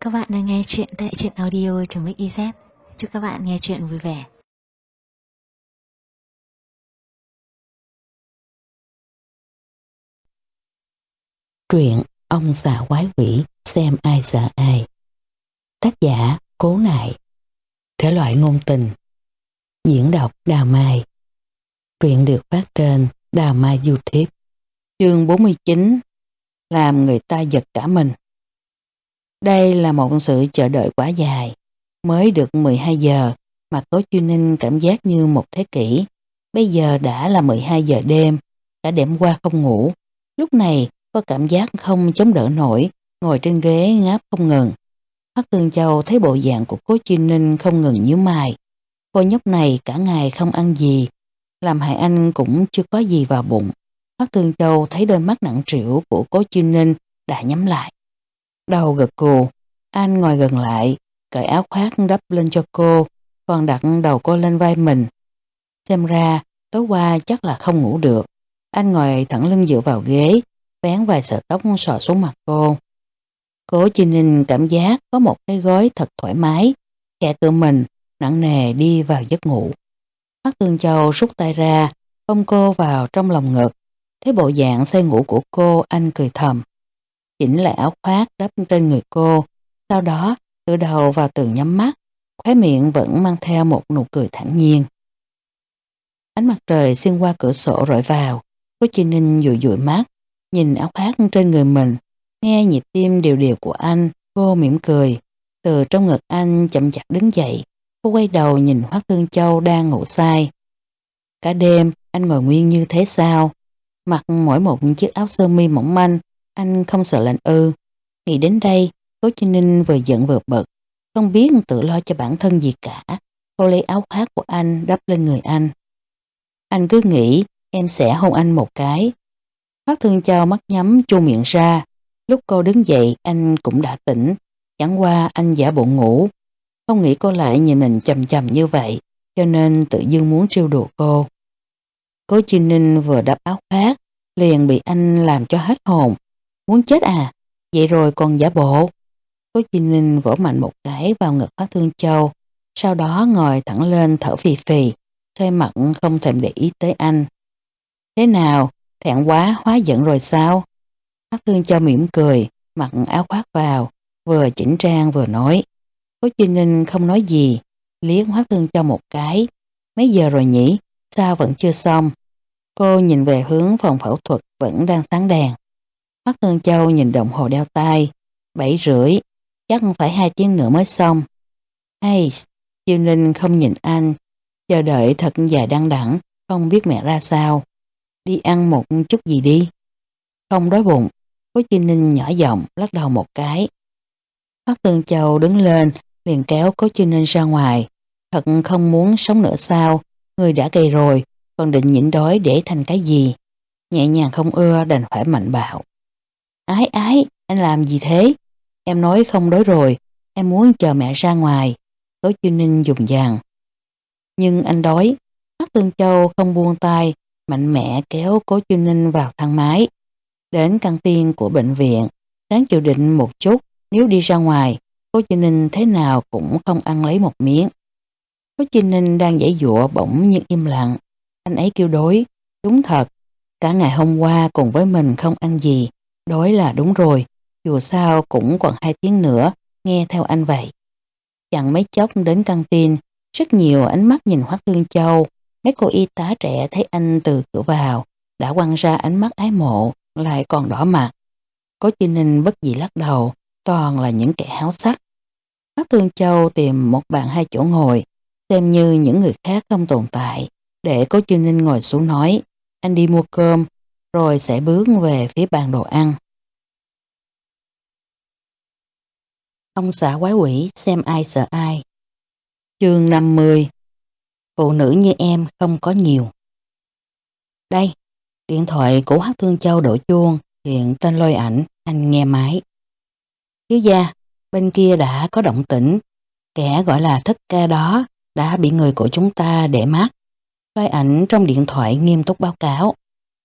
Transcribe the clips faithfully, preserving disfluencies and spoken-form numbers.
Các bạn đang nghe chuyện tại truyện audio.mixyz. Chúc các bạn nghe chuyện vui vẻ. Truyện Ông xà quái quỷ xem ai sợ ai. Tác giả Cố Nại. Thể loại ngôn tình. Diễn đọc Đào Mai. Truyện được phát trên Đào Mai YouTube. Chương bốn mươi chín. Làm người ta giật cả mình. Đây là một sự chờ đợi quá dài. Mới được mười hai giờ mà Cố Chiêu Ninh cảm giác như một thế kỷ. Bây giờ đã là mười hai giờ đêm, cả đêm qua không ngủ. Lúc này có cảm giác không chống đỡ nổi, ngồi trên ghế ngáp không ngừng. Hoắc Tương Châu thấy bộ dạng của Cố Chiêu Ninh không ngừng nhíu mày. Cô nhóc này cả ngày không ăn gì, làm hại anh cũng chưa có gì vào bụng. Hoắc Tương Châu thấy đôi mắt nặng trĩu của Cố Chiêu Ninh đã nhắm lại. Đầu gật gù, anh ngồi gần lại, cởi áo khoác đắp lên cho cô, còn đặt đầu cô lên vai mình. Xem ra, tối qua chắc là không ngủ được. Anh ngồi thẳng lưng dựa vào ghế, vén vài sợi tóc xõa xuống mặt cô. Cố Chiêu Ninh cảm giác có một cái gối thật thoải mái, khẽ tự mình, nặng nề đi vào giấc ngủ. Hoắc Tương Châu rút tay ra, ôm cô vào trong lòng ngực. Thấy bộ dạng say ngủ của cô, anh cười thầm. Chỉnh lại áo khoác đắp trên người cô, sau đó từ đầu vào từ nhắm mắt, khóe miệng vẫn mang theo một nụ cười thản nhiên. Ánh mặt trời xuyên qua cửa sổ rọi vào, Cố Chiêu Ninh dụi dụi mắt, nhìn áo khoác trên người mình, nghe nhịp tim đều đều của anh, cô mỉm cười. Từ trong ngực anh chậm chạp đứng dậy, cô quay đầu nhìn Hoắc Tương Châu đang ngủ say. Cả đêm anh ngồi nguyên như thế sao? Mặc mỗi một chiếc áo sơ mi mỏng manh, anh không sợ lạnh ư? Nghĩ đến đây, Cố Chiêu Ninh vừa giận vừa bực, không biết tự lo cho bản thân gì cả. Cô lấy áo khoác của anh đắp lên người anh. Anh cứ nghĩ em sẽ hôn anh một cái. Hoắc Tương Châu mắt nhắm chu miệng ra. Lúc cô đứng dậy anh cũng đã tỉnh, chẳng qua anh giả bộ ngủ. Không nghĩ cô lại nhìn mình chầm chầm như vậy, cho nên tự dưng muốn trêu đùa cô. Cố Chiêu Ninh vừa đắp áo khoác, liền bị anh làm cho hết hồn. Muốn chết à? Vậy rồi còn giả bộ. Cố Chiêu Ninh vỗ mạnh một cái vào ngực Hoắc Tương Châu, sau đó ngồi thẳng lên thở phì phì, xoay mặt không thèm để ý tới anh. Thế nào? Thẹn quá hóa giận rồi sao? Hoắc Tương Châu mỉm cười, mặc áo khoác vào, vừa chỉnh trang vừa nói. Cố Chiêu Ninh không nói gì, liếc Hoắc Tương Châu một cái. Mấy giờ rồi nhỉ? Sao vẫn chưa xong? Cô nhìn về hướng phòng phẫu thuật vẫn đang sáng đèn. Hoắc Tương Châu nhìn đồng hồ đeo tay. Bảy rưỡi, chắc phải hai tiếng nữa mới xong. Hay, Chiêu Ninh không nhìn anh, chờ đợi thật dài đăng đẳng, không biết mẹ ra sao. Đi ăn một chút gì đi. Không đói bụng. Cố Chiêu Ninh nhỏ giọng lắc đầu một cái. Hoắc Tương Châu đứng lên, liền kéo Cố Chiêu Ninh ra ngoài. Thật không muốn sống nữa sao? Người đã gầy rồi, còn định nhịn đói để thành cái gì? Nhẹ nhàng không ưa đành phải mạnh bạo. Ái ái, anh làm gì thế? Em nói không đói rồi, em muốn chờ mẹ ra ngoài. Cố Chiêu Ninh dùng dằng. Nhưng anh đói. Hoắc Tương Châu không buông tay, mạnh mẽ kéo Cố Chiêu Ninh vào thang máy. Đến căng tin của bệnh viện, ráng chịu đựng một chút, nếu đi ra ngoài, Cố Chiêu Ninh thế nào cũng không ăn lấy một miếng. Cố Chiêu Ninh đang giãy giụa bỗng nhưng im lặng. Anh ấy kêu đói, đúng thật. Cả ngày hôm qua cùng với mình không ăn gì, đói là đúng rồi, dù sao cũng còn hai tiếng nữa, nghe theo anh vậy. Chẳng mấy chốc đến căng tin, rất nhiều ánh mắt nhìn Hoắc Tương Châu. Mấy cô y tá trẻ thấy anh từ cửa vào, đã quăng ra ánh mắt ái mộ, lại còn đỏ mặt. Cố Chiêu Ninh bất dị lắc đầu, toàn là những kẻ háo sắc. Hoắc Tương Châu tìm một bàn hai chỗ ngồi, xem như những người khác không tồn tại, để Cố Chiêu Ninh ngồi xuống nói, anh đi mua cơm, rồi sẽ bước về phía bàn đồ ăn. Ông xã quái quỷ xem ai sợ ai. Chương năm mươi. Phụ nữ như em không có nhiều. Đây, điện thoại của Hoắc Tương Châu đổ chuông, hiện tên Lôi Ảnh, anh nghe máy. Thiếu gia, bên kia đã có động tĩnh, kẻ gọi là Thích Ca đó đã bị người của chúng ta để mắt. Lôi Ảnh trong điện thoại nghiêm túc báo cáo.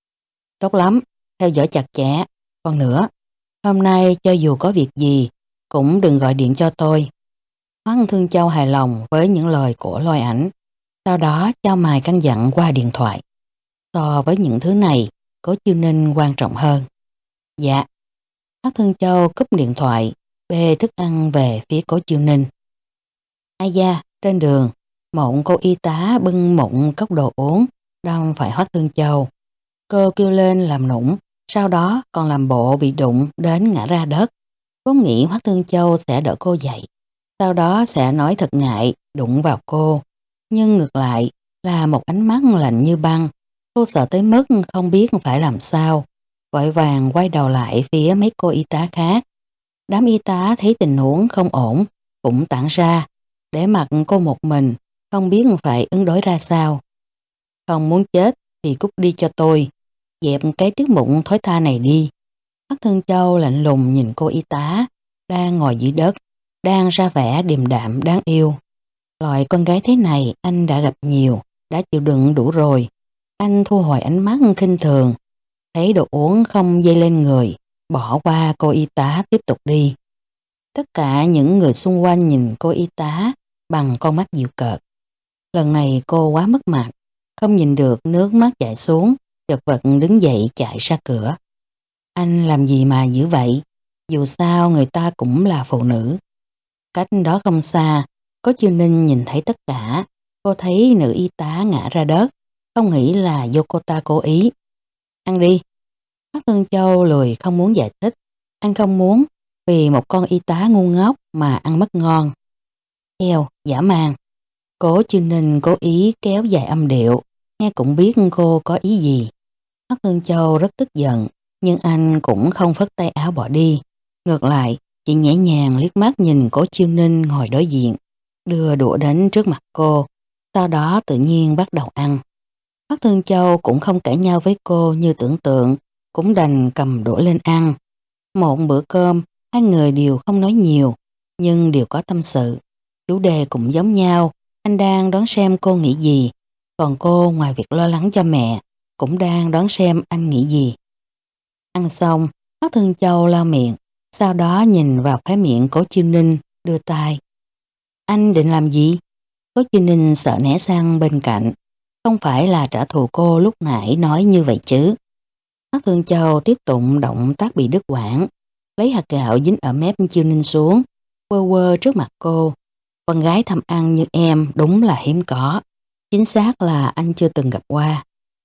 Tốt lắm, theo dõi chặt chẽ. Còn nữa, hôm nay cho dù có việc gì, cũng đừng gọi điện cho tôi. Hoắc Thương Châu hài lòng với những lời của Lôi Ảnh, sau đó trao mài căn dặn qua điện thoại. So với những thứ này, Cố Chiêu Ninh quan trọng hơn. Dạ. Hoắc Thương Châu cúp điện thoại, bê thức ăn về phía Cố Chiêu Ninh. Ai da, trên đường, một cô y tá bưng một cốc đồ uống, đâm phải Hoắc Thương Châu. Cô kêu lên làm nũng, sau đó còn làm bộ bị đụng đến ngã ra đất. Vốn nghĩ Hoắc Thương Châu sẽ đỡ cô dậy, sau đó sẽ nói thật ngại đụng vào cô. Nhưng ngược lại là một ánh mắt lạnh như băng. Cô sợ tới mức không biết phải làm sao, vội vàng quay đầu lại phía mấy cô y tá khác. Đám y tá thấy tình huống không ổn, cũng tản ra, để mặc cô một mình, không biết phải ứng đối ra sao. Không muốn chết thì cút đi cho tôi, dẹp cái tiết mục thối tha này đi. Hoắc Thương Châu lạnh lùng nhìn cô y tá, đang ngồi dưới đất, đang ra vẻ điềm đạm đáng yêu. Loại con gái thế này anh đã gặp nhiều, đã chịu đựng đủ rồi. Anh thu hồi ánh mắt khinh thường, thấy đồ uống không dây lên người, bỏ qua cô y tá tiếp tục đi. Tất cả những người xung quanh nhìn cô y tá bằng con mắt dịu cợt. Lần này cô quá mất mặt, không nhìn được nước mắt chảy xuống, chật vật đứng dậy chạy ra cửa. Anh làm gì mà dữ vậy? Dù sao người ta cũng là phụ nữ. Cách đó không xa, Cố Chiêu Ninh nhìn thấy tất cả. Cô thấy nữ y tá ngã ra đất, không nghĩ là do cô ta cố ý. Ăn đi. Hoắc Thương Châu lười không muốn giải thích. Anh không muốn vì một con y tá ngu ngốc mà ăn mất ngon. Eo, dã man. Cố Chiêu Ninh cố ý kéo dài âm điệu, nghe cũng biết cô có ý gì. Hoắc Thương Châu rất tức giận, nhưng anh cũng không phất tay áo bỏ đi. Ngược lại, chỉ nhẹ nhàng liếc mắt nhìn Cố Chiêu Ninh ngồi đối diện, đưa đũa đến trước mặt cô, sau đó tự nhiên bắt đầu ăn. Hoắc Thương Châu cũng không cãi nhau với cô như tưởng tượng, cũng đành cầm đũa lên ăn. Một bữa cơm, hai người đều không nói nhiều, nhưng đều có tâm sự. Chủ đề cũng giống nhau, anh đang đoán xem cô nghĩ gì, còn cô ngoài việc lo lắng cho mẹ, cũng đang đoán xem anh nghĩ gì. Ăn xong, Hoắc Thương Châu lau miệng, sau đó nhìn vào khóe miệng Cố Chiêu Ninh, đưa tay. Anh định làm gì? Cố Chiêu Ninh sợ né sang bên cạnh, không phải là trả thù cô lúc nãy nói như vậy chứ. Hoắc Thương Châu tiếp tục động tác bị đứt quãng, lấy hạt gạo dính ở mép Chiêu Ninh xuống, quơ quơ trước mặt cô. Con gái thăm ăn như em đúng là hiếm có, chính xác là anh chưa từng gặp qua.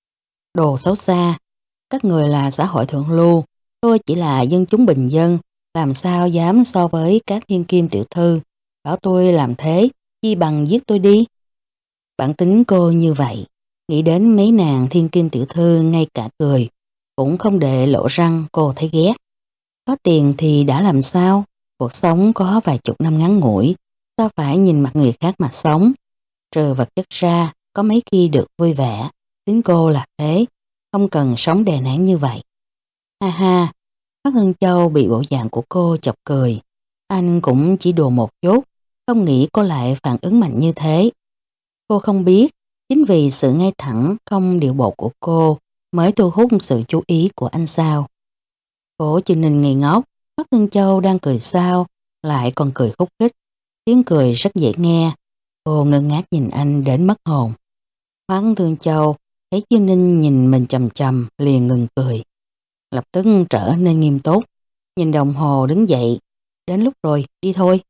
Đồ xấu xa, các người là xã hội thượng lưu, tôi chỉ là dân chúng bình dân, làm sao dám so với các thiên kim tiểu thư, bảo tôi làm thế, chi bằng giết tôi đi. Bản tính cô như vậy, nghĩ đến mấy nàng thiên kim tiểu thư ngay cả cười, cũng không để lộ răng cô thấy ghét. Có tiền thì đã làm sao, cuộc sống có vài chục năm ngắn ngủi, sao phải nhìn mặt người khác mà sống. Trừ vật chất ra, có mấy khi được vui vẻ, tính cô là thế, không cần sống đè nén như vậy. Ha ha, Hoắc Hương Châu bị bộ dạng của cô chọc cười. Anh cũng chỉ đùa một chút, không nghĩ cô lại phản ứng mạnh như thế. Cô không biết, chính vì sự ngay thẳng không điệu bộ của cô mới thu hút sự chú ý của anh sao. Cố Chiêu Ninh ngây ngốc, Hoắc Hương Châu đang cười sao, lại còn cười khúc khích, tiếng cười rất dễ nghe. Cô ngơ ngác nhìn anh đến mất hồn. Hoắc Hương Châu thấy Chiêu Ninh nhìn mình chầm chầm liền ngừng cười. Lập tức trở nên nghiêm túc, nhìn đồng hồ đứng dậy, đến lúc rồi, đi thôi.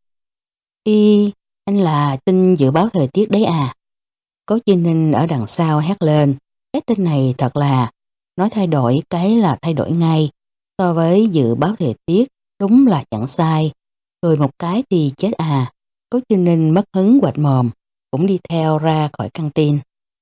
Y, anh là tin dự báo thời tiết đấy à? Cố Chiêu Ninh ở đằng sau hét lên, cái tin này thật là, nói thay đổi cái là thay đổi ngay, so với dự báo thời tiết, đúng là chẳng sai. Cười một cái thì chết à. Cố Chiêu Ninh mất hứng quệt mồm, cũng đi theo ra khỏi căng tin.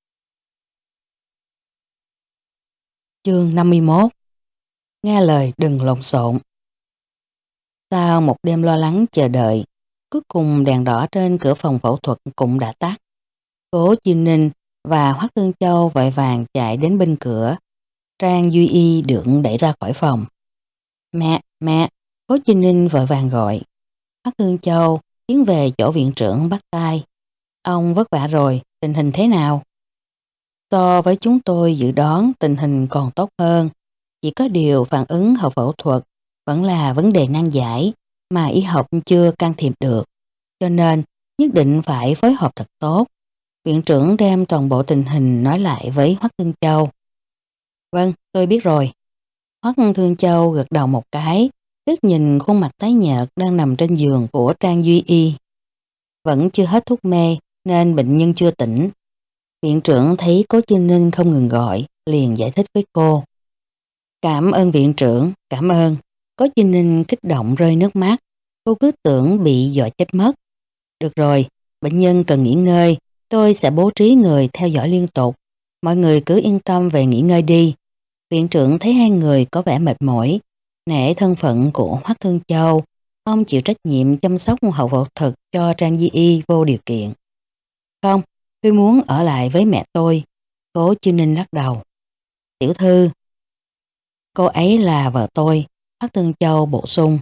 Chương năm mươi mốt. Nghe lời đừng lộn xộn. Sau một đêm lo lắng chờ đợi, cuối cùng đèn đỏ trên cửa phòng phẫu thuật cũng đã tắt. Cố Chiêu Ninh và Hoắc Thương Châu vội vàng chạy đến bên cửa. Trang Duy Y được đẩy ra khỏi phòng. Mẹ, mẹ, Cố Chiêu Ninh vội vàng gọi. Hoắc Thương Châu tiến về chỗ viện trưởng bắt tay. Ông vất vả rồi, tình hình thế nào? So với chúng tôi dự đoán tình hình còn tốt hơn. Chỉ có điều phản ứng hậu phẫu thuật vẫn là vấn đề nan giải. mà y học chưa can thiệp được, cho nên nhất định phải phối hợp thật tốt. Viện trưởng đem toàn bộ tình hình nói lại với Hoắc Thương Châu. Vâng, tôi biết rồi. Hoắc Thương Châu gật đầu một cái, liếc nhìn khuôn mặt tái nhợt đang nằm trên giường của Trang Duy Y. Vẫn chưa hết thuốc mê nên bệnh nhân chưa tỉnh. Viện trưởng thấy Cố Chiêu Ninh không ngừng gọi, liền giải thích với cô. Cảm ơn viện trưởng, cảm ơn. Cố Chiêu Ninh kích động rơi nước mắt, cô cứ tưởng bị dọa chết mất. Được rồi, bệnh nhân cần nghỉ ngơi, tôi sẽ bố trí người theo dõi liên tục. Mọi người cứ yên tâm về nghỉ ngơi đi. Viện trưởng thấy hai người có vẻ mệt mỏi, nể thân phận của Hoắc Thương Châu, ông chịu trách nhiệm chăm sóc hậu phẫu thuật cho Trang Di Y vô điều kiện. Không, tôi muốn ở lại với mẹ tôi. Cố Chiêu Ninh lắc đầu. Tiểu thư, cô ấy là vợ tôi, Hoắc Thương Châu bổ sung.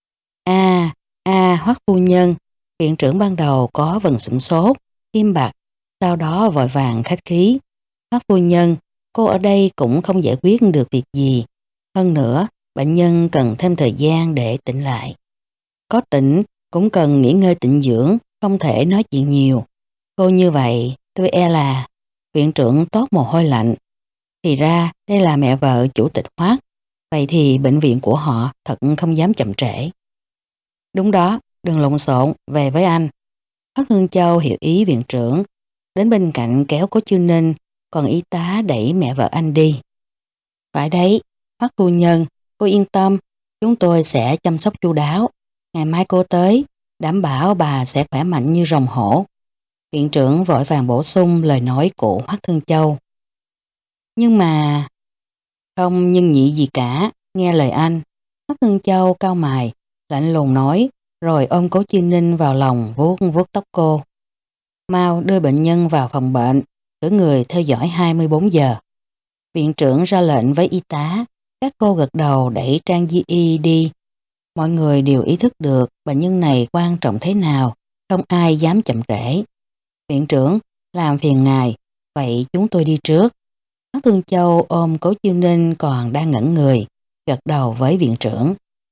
À, à Hoắc phu nhân, viện trưởng ban đầu có vần sửng sốt, im bặt, sau đó vội vàng khách khí. Hoắc phu nhân, cô ở đây cũng không giải quyết được việc gì. Hơn nữa, bệnh nhân cần thêm thời gian để tỉnh lại. Có tỉnh, cũng cần nghỉ ngơi tĩnh dưỡng, không thể nói chuyện nhiều. Cô như vậy, tôi e là... Viện trưởng toát mồ hôi lạnh. Thì ra, đây là mẹ vợ chủ tịch Hoắc. Vậy thì bệnh viện của họ thật không dám chậm trễ. Đúng đó, đừng lộn xộn, về với anh. Hoắc Thương Châu hiểu ý viện trưởng, đến bên cạnh kéo Cố Chiêu Ninh, còn y tá đẩy mẹ vợ anh đi. Phải đấy, Hoắc phu nhân, cô yên tâm, chúng tôi sẽ chăm sóc chu đáo. Ngày mai cô tới, đảm bảo bà sẽ khỏe mạnh như rồng hổ. Viện trưởng vội vàng bổ sung lời nói của Hoắc Thương Châu. Nhưng mà... Không nhưng nhị gì cả, nghe lời anh. Hoắc Thương Châu cau mày, lạnh lùng nói, rồi ôm Cố Chiêu Ninh vào lòng vuốt vuốt tóc cô. Mau đưa bệnh nhân vào phòng bệnh, cử người theo dõi hai mươi bốn giờ. Viện trưởng ra lệnh với y tá, các cô gật đầu đẩy Trang Di Y đi. Mọi người đều ý thức được bệnh nhân này quan trọng thế nào, không ai dám chậm trễ. Viện trưởng, làm phiền ngài, vậy chúng tôi đi trước. Hoắc Thương Châu ôm Cố Chiêu Ninh còn đang ngẩn người, gật đầu với viện trưởng.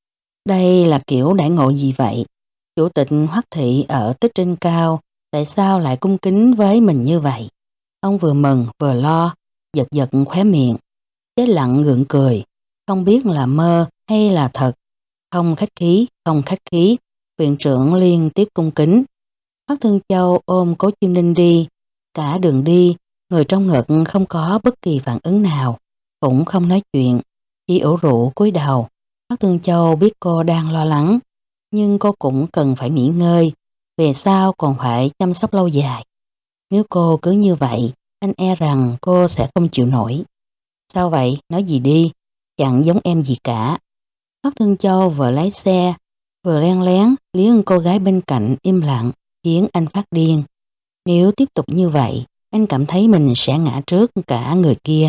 Đây là kiểu đãi ngộ gì vậy? Chủ tịch Hoắc thị ở tích trên cao, tại sao lại cung kính với mình như vậy? Ông vừa mừng vừa lo, giật giật khóe miệng, chết lặng gượng cười, không biết là mơ hay là thật. Không khách khí, không khách khí, viện trưởng liên tiếp cung kính. Hoắc Thương Châu ôm Cố Chiêu Ninh đi, cả đường đi, người trong ngực không có bất kỳ phản ứng nào, cũng không nói chuyện, chỉ ủ rũ cúi đầu. Hoắc Thương Châu biết cô đang lo lắng, nhưng cô cũng cần phải nghỉ ngơi, về sau còn phải chăm sóc lâu dài. Nếu cô cứ như vậy, anh e rằng cô sẽ không chịu nổi. Sao vậy? Nói gì đi, chẳng giống em gì cả. Hoắc Thương Châu vừa lái xe, vừa len lén liếc cô gái bên cạnh im lặng, khiến anh phát điên. Nếu tiếp tục như vậy, anh cảm thấy mình sẽ ngã trước cả người kia.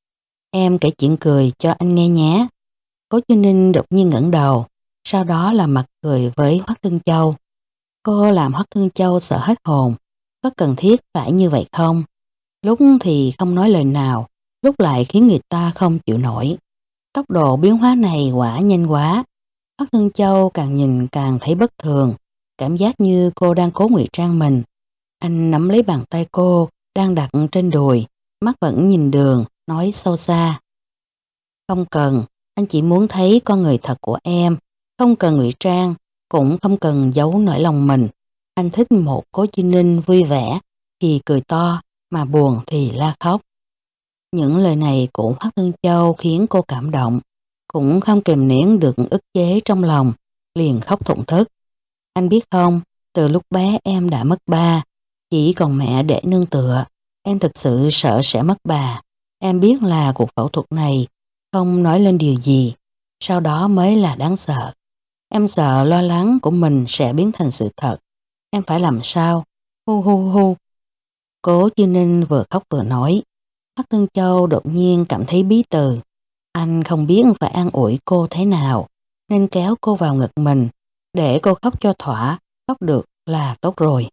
Em kể chuyện cười cho anh nghe nhé. Cố Chiêu Ninh đột nhiên ngẩng đầu, sau đó là mặt cười với Hoắc Thương Châu. Cô làm Hoắc Thương Châu sợ hết hồn. Có cần thiết phải như vậy không? Lúc thì không nói lời nào, lúc lại khiến người ta không chịu nổi. Tốc độ biến hóa này quả nhanh quá. Hoắc Thương Châu càng nhìn càng thấy bất thường, cảm giác như cô đang cố ngụy trang mình. Anh nắm lấy bàn tay cô đang đặt trên đùi, mắt vẫn nhìn đường, nói sâu xa. Không cần, anh chỉ muốn thấy con người thật của em, không cần ngụy trang, cũng không cần giấu nỗi lòng mình. Anh thích một Cố Chiêu Ninh vui vẻ thì cười to, mà buồn thì la khóc. Những lời này của Hoắc Thương Châu khiến cô cảm động, cũng không kìm nén được ức chế trong lòng, liền khóc thổn thức. Anh biết không, từ lúc bé em đã mất ba, chỉ còn mẹ để nương tựa. Em thực sự sợ sẽ mất bà. Em biết là cuộc phẫu thuật này không nói lên điều gì, sau đó mới là đáng sợ. Em sợ lo lắng của mình sẽ biến thành sự thật. Em phải làm sao? Hu hu hu. Cố Chiêu Ninh vừa khóc vừa nói. Hoắc Thương Châu đột nhiên cảm thấy bí từ. Anh không biết phải an ủi cô thế nào, nên kéo cô vào ngực mình, để cô khóc cho thỏa, khóc được là tốt rồi.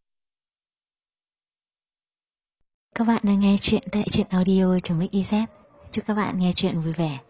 Các bạn đang nghe chuyện tại truyện audio.mixyz. Chúc các bạn nghe chuyện vui vẻ.